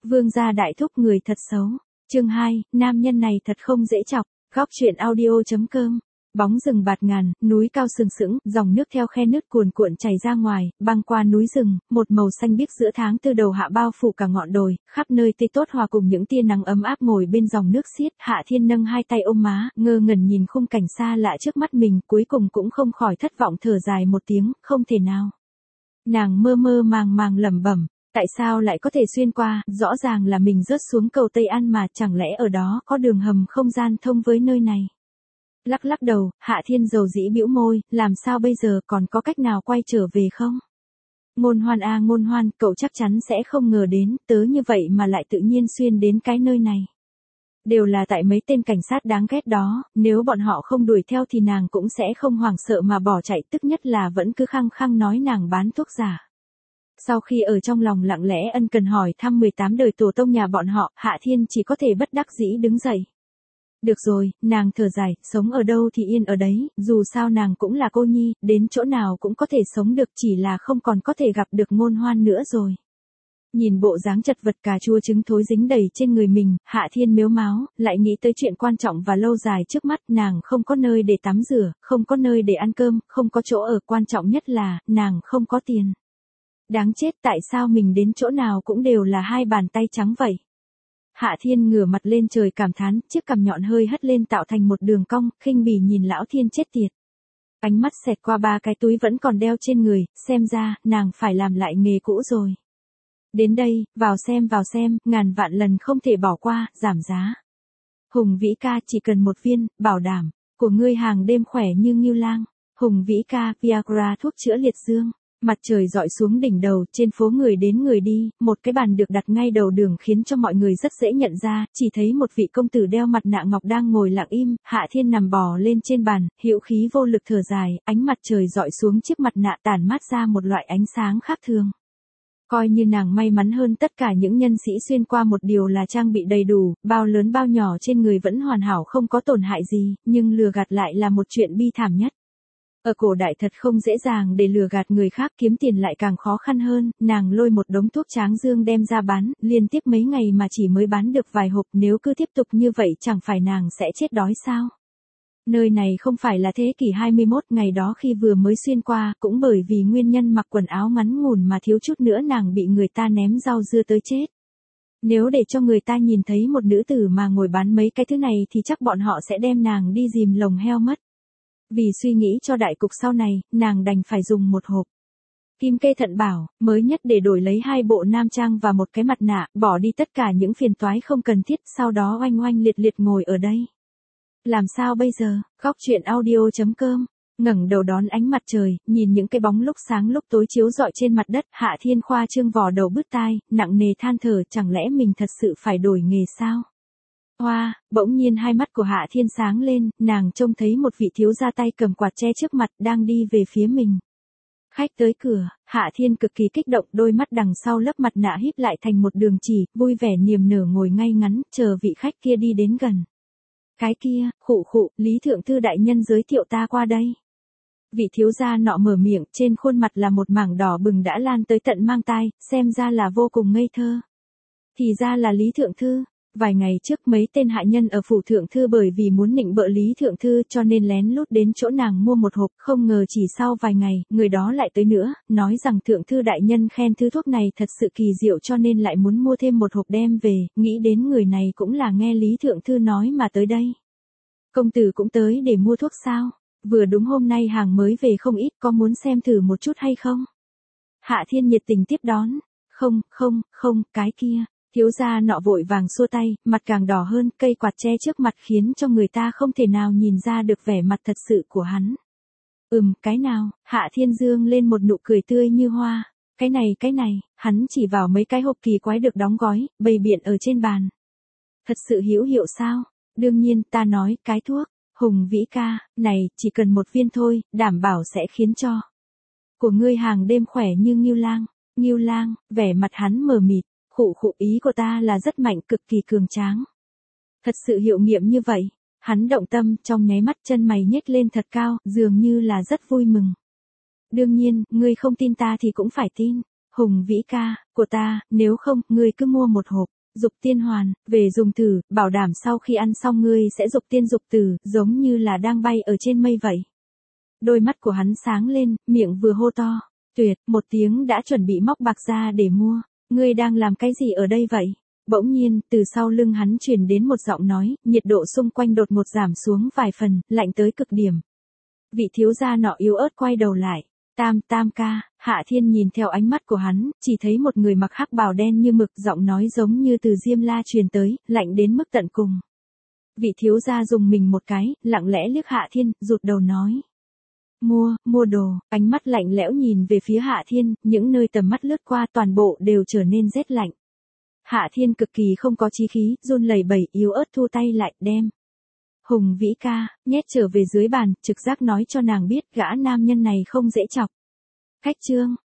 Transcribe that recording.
Vương gia đại thúc người thật xấu. Chương 2, nam nhân này thật không dễ chọc. Góc truyện audio.com. Bóng rừng bạt ngàn, núi cao sừng sững, dòng nước theo khe nứt cuồn cuộn chảy ra ngoài, băng qua núi rừng, một màu xanh biếc giữa tháng tư đầu hạ bao phủ cả ngọn đồi, khắp nơi tươi tốt hòa cùng những tia nắng ấm áp ngồi bên dòng nước xiết. Hạ Thiên nâng hai tay ôm má, ngơ ngẩn nhìn khung cảnh xa lạ trước mắt mình, cuối cùng cũng không khỏi thất vọng thở dài một tiếng, không thể nào. Nàng mơ mơ màng màng lẩm bẩm. Tại sao lại có thể xuyên qua, rõ ràng là mình rớt xuống cầu Tây An mà chẳng lẽ ở đó có đường hầm không gian thông với nơi này. Lắc lắc đầu, Hạ Thiên dầu dĩ bĩu môi, làm sao bây giờ còn có cách nào quay trở về không? Ngôn Hoan à Ngôn Hoan, cậu chắc chắn sẽ không ngờ đến, tớ như vậy mà lại tự nhiên xuyên đến cái nơi này. Đều là tại mấy tên cảnh sát đáng ghét đó, nếu bọn họ không đuổi theo thì nàng cũng sẽ không hoảng sợ mà bỏ chạy, tức nhất là vẫn cứ khăng khăng nói nàng bán thuốc giả. Sau khi ở trong lòng lặng lẽ ân cần hỏi thăm 18 đời tổ tông nhà bọn họ, Hạ Thiên chỉ có thể bất đắc dĩ đứng dậy. Được rồi, nàng thở dài, sống ở đâu thì yên ở đấy, dù sao nàng cũng là cô nhi, đến chỗ nào cũng có thể sống được, chỉ là không còn có thể gặp được Ngôn Hoan nữa rồi. Nhìn bộ dáng chật vật cà chua trứng thối dính đầy trên người mình, Hạ Thiên mếu máo, lại nghĩ tới chuyện quan trọng và lâu dài trước mắt, nàng không có nơi để tắm rửa, không có nơi để ăn cơm, không có chỗ ở, quan trọng nhất là, nàng không có tiền. Đáng chết, tại sao mình đến chỗ nào cũng đều là hai bàn tay trắng vậy? Hạ Thiên ngửa mặt lên trời cảm thán, chiếc cằm nhọn hơi hất lên tạo thành một đường cong, khinh bỉ nhìn Lão Thiên chết tiệt. Ánh mắt xẹt qua ba cái túi vẫn còn đeo trên người, xem ra, nàng phải làm lại nghề cũ rồi. Đến đây, vào xem, ngàn vạn lần không thể bỏ qua, giảm giá. Hùng Vĩ ca chỉ cần một viên, bảo đảm, của ngươi hàng đêm khỏe như ngưu lang. Hùng Vĩ ca, Viagra thuốc chữa liệt dương. Mặt trời dọi xuống đỉnh đầu, trên phố người đến người đi, một cái bàn được đặt ngay đầu đường khiến cho mọi người rất dễ nhận ra, chỉ thấy một vị công tử đeo mặt nạ ngọc đang ngồi lặng im, Hạ Thiên nằm bò lên trên bàn, hữu khí vô lực thở dài, ánh mặt trời dọi xuống chiếc mặt nạ tản mát ra một loại ánh sáng khác thường. Coi như nàng may mắn hơn tất cả những nhân sĩ xuyên qua một điều là trang bị đầy đủ, bao lớn bao nhỏ trên người vẫn hoàn hảo không có tổn hại gì, nhưng lừa gạt lại là một chuyện bi thảm nhất. Ở cổ đại thật không dễ dàng để lừa gạt người khác, kiếm tiền lại càng khó khăn hơn, nàng lôi một đống thuốc tráng dương đem ra bán, liên tiếp mấy ngày mà chỉ mới bán được vài hộp, nếu cứ tiếp tục như vậy chẳng phải nàng sẽ chết đói sao? Nơi này không phải là thế kỷ 21, ngày đó khi vừa mới xuyên qua, cũng bởi vì nguyên nhân mặc quần áo ngắn ngủn mà thiếu chút nữa nàng bị người ta ném rau dưa tới chết. Nếu để cho người ta nhìn thấy một nữ tử mà ngồi bán mấy cái thứ này thì chắc bọn họ sẽ đem nàng đi dìm lồng heo mất. Vì suy nghĩ cho đại cục sau này, nàng đành phải dùng một hộp kim kê thận bảo, mới nhất để đổi lấy 2 bộ nam trang và một cái mặt nạ, bỏ đi tất cả những phiền toái không cần thiết, sau đó oanh oanh liệt liệt ngồi ở đây. Làm sao bây giờ? Góc truyện audio.com. Ngẩng đầu đón ánh mặt trời, nhìn những cái bóng lúc sáng lúc tối chiếu rọi trên mặt đất, Hạ Thiên khoa trương vò đầu bứt tai, nặng nề than thở, chẳng lẽ mình thật sự phải đổi nghề sao? Hoa, bỗng nhiên hai mắt của Hạ Thiên sáng lên, nàng trông thấy một vị thiếu gia tay cầm quạt che trước mặt đang đi về phía mình. Khách tới cửa, Hạ Thiên cực kỳ kích động, đôi mắt đằng sau lớp mặt nạ híp lại thành một đường chỉ, vui vẻ niềm nở ngồi ngay ngắn, chờ vị khách kia đi đến gần. Cái kia, khụ, Lý Thượng Thư đại nhân giới thiệu ta qua đây. Vị thiếu gia nọ mở miệng, trên khuôn mặt là một mảng đỏ bừng đã lan tới tận mang tai, xem ra là vô cùng ngây thơ. Thì ra là Lý Thượng Thư. Vài ngày trước mấy tên hạ nhân ở phủ thượng thư bởi vì muốn nịnh bợ Lý Thượng Thư cho nên lén lút đến chỗ nàng mua một hộp, không ngờ chỉ sau vài ngày, người đó lại tới nữa, nói rằng Thượng Thư đại nhân khen thứ thuốc này thật sự kỳ diệu cho nên lại muốn mua thêm một hộp đem về, nghĩ đến người này cũng là nghe Lý Thượng Thư nói mà tới đây. Công tử cũng tới để mua thuốc sao? Vừa đúng hôm nay hàng mới về không ít, có muốn xem thử một chút hay không? Hạ Thiên nhiệt tình tiếp đón. Không, cái kia. Thiếu gia nọ vội vàng xua tay, mặt càng đỏ hơn, cây quạt che trước mặt khiến cho người ta không thể nào nhìn ra được vẻ mặt thật sự của hắn. Cái nào? Hạ Thiên dương lên một nụ cười tươi như hoa. Cái này, hắn chỉ vào mấy cái hộp kỳ quái được đóng gói, bày biện ở trên bàn. Thật sự hữu hiệu sao? Đương nhiên, ta nói, cái thuốc. Hùng Vĩ ca, này, chỉ cần một viên thôi, đảm bảo sẽ khiến cho của ngươi hàng đêm khỏe như ngưu lang. Ngưu lang, vẻ mặt hắn mờ mịt. Khụ, ý của ta là rất mạnh, cực kỳ cường tráng. Thật sự hiệu nghiệm như vậy. Hắn động tâm, trong nháy mắt chân mày nhếch lên thật cao, dường như là rất vui mừng. Đương nhiên, ngươi không tin ta thì cũng phải tin. Hùng Vĩ ca, của ta, nếu không, ngươi cứ mua một hộp. Dục tiên hoàn, về dùng thử, bảo đảm sau khi ăn xong ngươi sẽ dục tiên dục tử, giống như là đang bay ở trên mây vậy. Đôi mắt của hắn sáng lên, miệng vừa hô to. Tuyệt, một tiếng đã chuẩn bị móc bạc ra để mua. Ngươi đang làm cái gì ở đây vậy? Bỗng nhiên, từ sau lưng hắn truyền đến một giọng nói, nhiệt độ xung quanh đột ngột giảm xuống vài phần, lạnh tới cực điểm. Vị thiếu gia nọ yếu ớt quay đầu lại. Tam ca, Hạ Thiên nhìn theo ánh mắt của hắn, chỉ thấy một người mặc hắc bào đen như mực, giọng nói giống như từ Diêm La truyền tới, lạnh đến mức tận cùng. Vị thiếu gia dùng mình một cái, lặng lẽ liếc Hạ Thiên, rụt đầu nói. Mua đồ, ánh mắt lạnh lẽo nhìn về phía Hạ Thiên, những nơi tầm mắt lướt qua toàn bộ đều trở nên rét lạnh. Hạ Thiên cực kỳ không có chí khí, run lẩy bẩy, yếu ớt thu tay lại, đem. Hùng Vĩ ca, nhét trở về dưới bàn, trực giác nói cho nàng biết gã nam nhân này không dễ chọc. Khách chương.